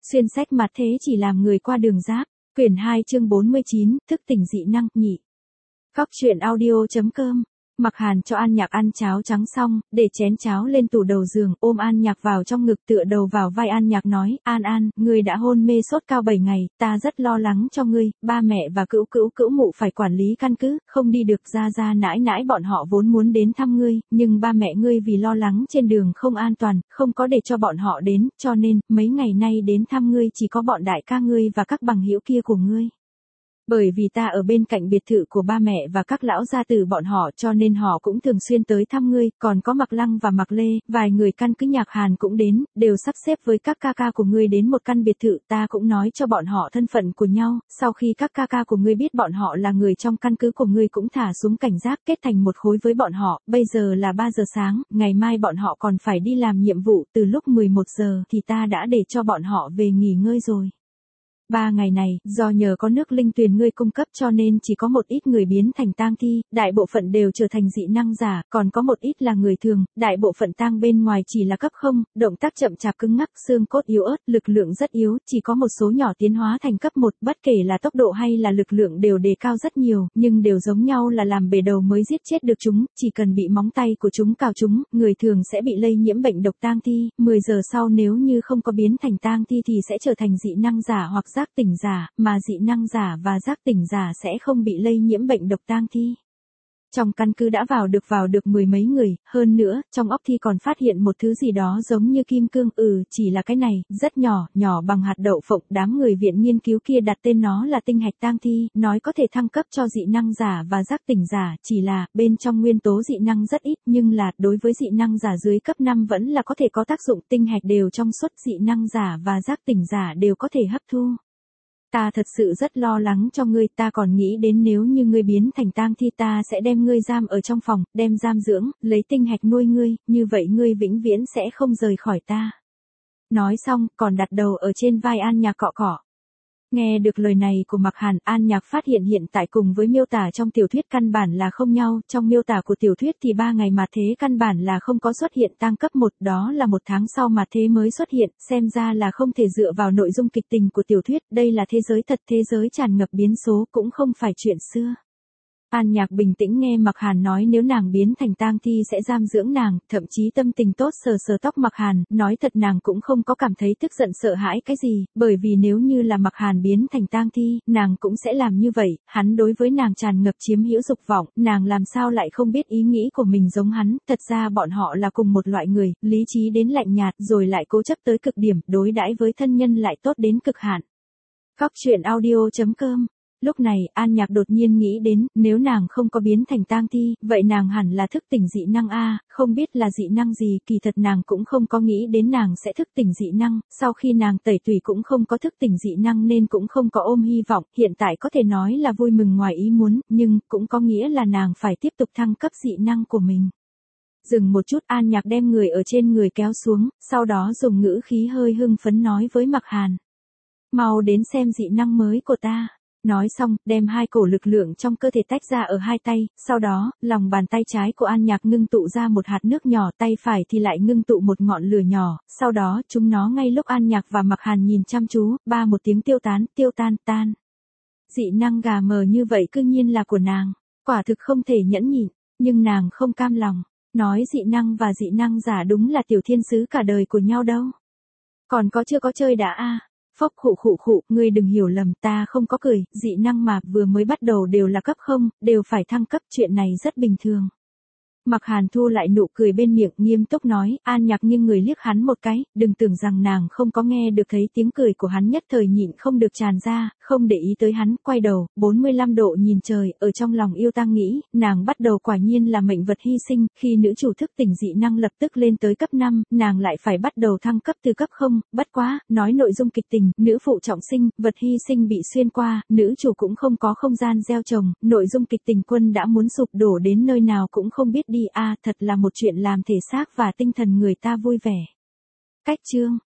Xuyên sách mặt thế chỉ làm người qua đường giáp. Quyển 2 chương 49, thức tỉnh dị năng, nhị. Góc truyện audio.com. Mặc Hàn cho An Nhạc ăn cháo trắng xong, để chén cháo lên tủ đầu giường, ôm An Nhạc vào trong ngực tựa đầu vào vai An Nhạc nói, An, ngươi đã hôn mê sốt cao 7 ngày, ta rất lo lắng cho ngươi, ba mẹ và cữu mụ phải quản lý căn cứ, không đi được, ra nãi nãi bọn họ vốn muốn đến thăm ngươi, nhưng ba mẹ ngươi vì lo lắng trên đường không an toàn, không có để cho bọn họ đến, cho nên, mấy ngày nay đến thăm ngươi chỉ có bọn đại ca ngươi và các bằng hữu kia của ngươi. Bởi vì ta ở bên cạnh biệt thự của ba mẹ và các lão gia tử bọn họ cho nên họ cũng thường xuyên tới thăm ngươi, còn có Mạc Lăng và Mạc Lê, vài người căn cứ Nhạc Hàn cũng đến, đều sắp xếp với các ca của ngươi đến một căn biệt thự, ta cũng nói cho bọn họ thân phận của nhau, sau khi các ca của ngươi biết bọn họ là người trong căn cứ của ngươi cũng thả xuống cảnh giác kết thành một khối với bọn họ, bây giờ là 3 giờ sáng, ngày mai bọn họ còn phải đi làm nhiệm vụ, từ lúc 11 giờ thì ta đã để cho bọn họ về nghỉ ngơi rồi. 3 ngày này, do nhờ có nước linh tuyền ngươi cung cấp cho nên chỉ có một ít người biến thành tang thi, đại bộ phận đều trở thành dị năng giả, còn có một ít là người thường, đại bộ phận tang bên ngoài chỉ là cấp 0, động tác chậm chạp cứng ngắc, xương cốt yếu ớt, lực lượng rất yếu, chỉ có một số nhỏ tiến hóa thành cấp 1, bất kể là tốc độ hay là lực lượng đều đề cao rất nhiều, nhưng đều giống nhau là làm bể đầu mới giết chết được chúng, chỉ cần bị móng tay của chúng cào chúng, người thường sẽ bị lây nhiễm bệnh độc tang thi, 10 giờ sau nếu như không có biến thành tang thi thì sẽ trở thành dị năng giả hoặc giác tỉnh giả, mà dị năng giả và giác tỉnh giả sẽ không bị lây nhiễm bệnh độc tang thi. Trong căn cứ đã vào được 10 mấy người, hơn nữa, trong óc thi còn phát hiện một thứ gì đó giống như kim cương, chỉ là cái này, rất nhỏ bằng hạt đậu phộng, đám người viện nghiên cứu kia đặt tên nó là tinh hạch tang thi, nói có thể thăng cấp cho dị năng giả và giác tỉnh giả, chỉ là, bên trong nguyên tố dị năng rất ít, nhưng là, đối với dị năng giả dưới cấp 5 vẫn là có thể có tác dụng, tinh hạch đều trong suốt, dị năng giả và giác tỉnh giả đều có thể hấp thu. Ta thật sự rất lo lắng cho ngươi, ta còn nghĩ đến nếu như ngươi biến thành tang thi ta sẽ đem ngươi giam ở trong phòng, đem giam dưỡng, lấy tinh hạch nuôi ngươi, như vậy ngươi vĩnh viễn sẽ không rời khỏi ta. Nói xong, còn đặt đầu ở trên vai An Nhạc cọ. Nghe được lời này của Mạc Hàn, An Nhạc phát hiện tại cùng với miêu tả trong tiểu thuyết căn bản là không nhau, trong miêu tả của tiểu thuyết thì 3 ngày mà thế căn bản là không có xuất hiện tang cấp 1, đó là 1 tháng sau mà thế mới xuất hiện, xem ra là không thể dựa vào nội dung kịch tình của tiểu thuyết, đây là thế giới thật, thế giới tràn ngập biến số, cũng không phải chuyện xưa. An Nhạc bình tĩnh nghe Mạc Hàn nói nếu nàng biến thành tang thi sẽ giam dưỡng nàng, thậm chí tâm tình tốt sờ tóc Mạc Hàn, nói thật nàng cũng không có cảm thấy tức giận sợ hãi cái gì, bởi vì nếu như là Mạc Hàn biến thành tang thi, nàng cũng sẽ làm như vậy, hắn đối với nàng tràn ngập chiếm hữu dục vọng, nàng làm sao lại không biết ý nghĩ của mình giống hắn, thật ra bọn họ là cùng một loại người, lý trí đến lạnh nhạt rồi lại cố chấp tới cực điểm, đối đãi với thân nhân lại tốt đến cực hạn. Góc truyện audio.com. Lúc này, An Nhạc đột nhiên nghĩ đến, nếu nàng không có biến thành tang thi, vậy nàng hẳn là thức tỉnh dị năng a, không biết là dị năng gì, kỳ thật nàng cũng không có nghĩ đến nàng sẽ thức tỉnh dị năng, sau khi nàng tẩy tùy cũng không có thức tỉnh dị năng nên cũng không có ôm hy vọng, hiện tại có thể nói là vui mừng ngoài ý muốn, nhưng cũng có nghĩa là nàng phải tiếp tục thăng cấp dị năng của mình. Dừng một chút, An Nhạc đem người ở trên người kéo xuống, sau đó dùng ngữ khí hơi hưng phấn nói với Mạc Hàn. Mau đến xem dị năng mới của ta. Nói xong, đem 2 cổ lực lượng trong cơ thể tách ra ở 2 tay, sau đó, lòng bàn tay trái của An Nhạc ngưng tụ ra một hạt nước nhỏ, tay phải thì lại ngưng tụ một ngọn lửa nhỏ, sau đó, chúng nó ngay lúc An Nhạc và Mạc Hàn nhìn chăm chú, một tiếng tiêu tan. Dị năng gà mờ như vậy cư nhiên là của nàng, quả thực không thể nhẫn nhịn, nhưng nàng không cam lòng, nói dị năng và dị năng giả đúng là tiểu thiên sứ cả đời của nhau đâu. Còn có chưa có chơi đã a. Phốc khụ, ngươi đừng hiểu lầm, ta không có cười, dị năng mà vừa mới bắt đầu đều là cấp 0, đều phải thăng cấp, chuyện này rất bình thường. Mạc Hàn thu lại nụ cười bên miệng, nghiêm túc nói, An Nhạc nghiêng người liếc hắn một cái, đừng tưởng rằng nàng không có nghe được thấy tiếng cười của hắn nhất thời nhịn không được tràn ra, không để ý tới hắn, quay đầu, 45 độ nhìn trời, ở trong lòng yêu tang nghĩ, nàng bắt đầu quả nhiên là mệnh vật hy sinh, khi nữ chủ thức tỉnh dị năng lập tức lên tới cấp 5, nàng lại phải bắt đầu thăng cấp từ cấp 0, bất quá, nói nội dung kịch tình, nữ phụ trọng sinh, vật hy sinh bị xuyên qua, nữ chủ cũng không có không gian gieo trồng, nội dung kịch tình quân đã muốn sụp đổ đến nơi nào cũng không biết đi thật là một chuyện làm thể xác và tinh thần người ta vui vẻ. Cách chương